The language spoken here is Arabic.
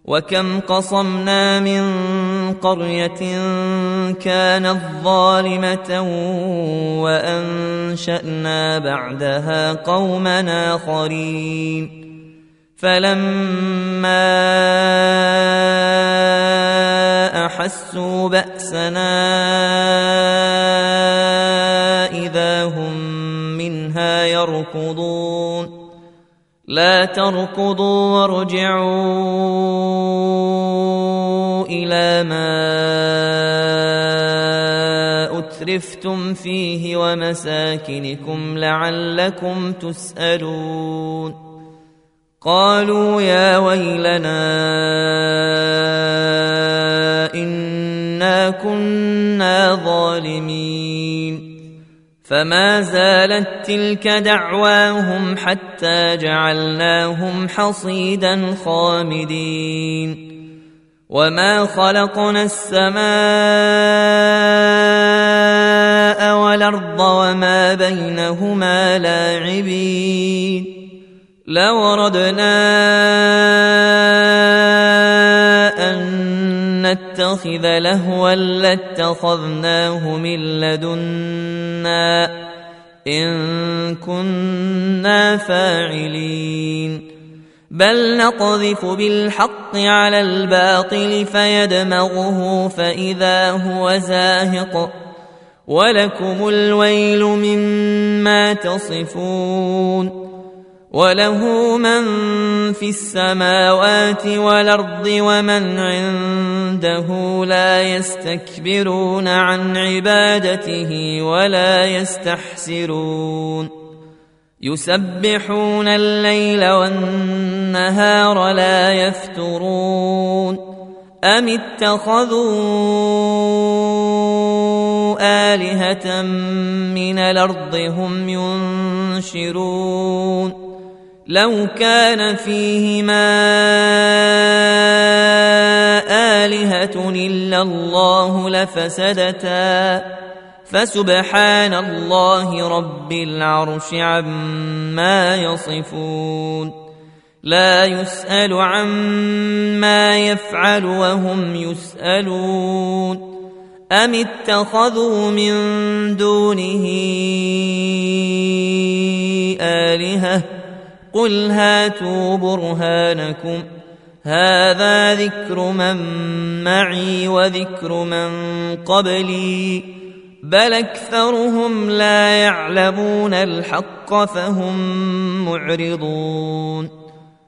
وكم قصمنا من قرية كانت ظالمة وأنشأنا بعدها قوما آخرين فلما أحسوا بأسنا إذا هم منها يركضون لا تركضوا وارجعوا إلى ما أترفتم فيه ومساكنكم لعلكم تسألون قالوا يا ويلنا إنا كنا ظالمين فما زالت تلك دعواهم حتى جعلناهم حصيدا خامدين وما خلقنا السماء والأرض وما بينهما لاعبين لو أردنا أن نتخذ لهوا لاتخذناه من لدنا إن كنا فاعلين بل نقذف بالحق على الباطل فيدمغه فإذا هو زاهق ولكم الويل مما تصفون وله من في السماوات والأرض ومن عنده لا يستكبرون عن عبادته ولا يستحسرون يسبحون الليل والنهار لا يفترون أم اتخذوا آلهة من الأرض هم ينشرون لو كان فيهما آلهة إلا الله لفسدتا فسبحان الله رب العرش عما يصفون لا يسأل عما يفعل وهم يسألون أم اتخذوا من دونه آلهة قل هاتوا برهانكم هذا ذكر من معي وذكر من قبلي بل أكثرهم لا يعلمون الحق فهم معرضون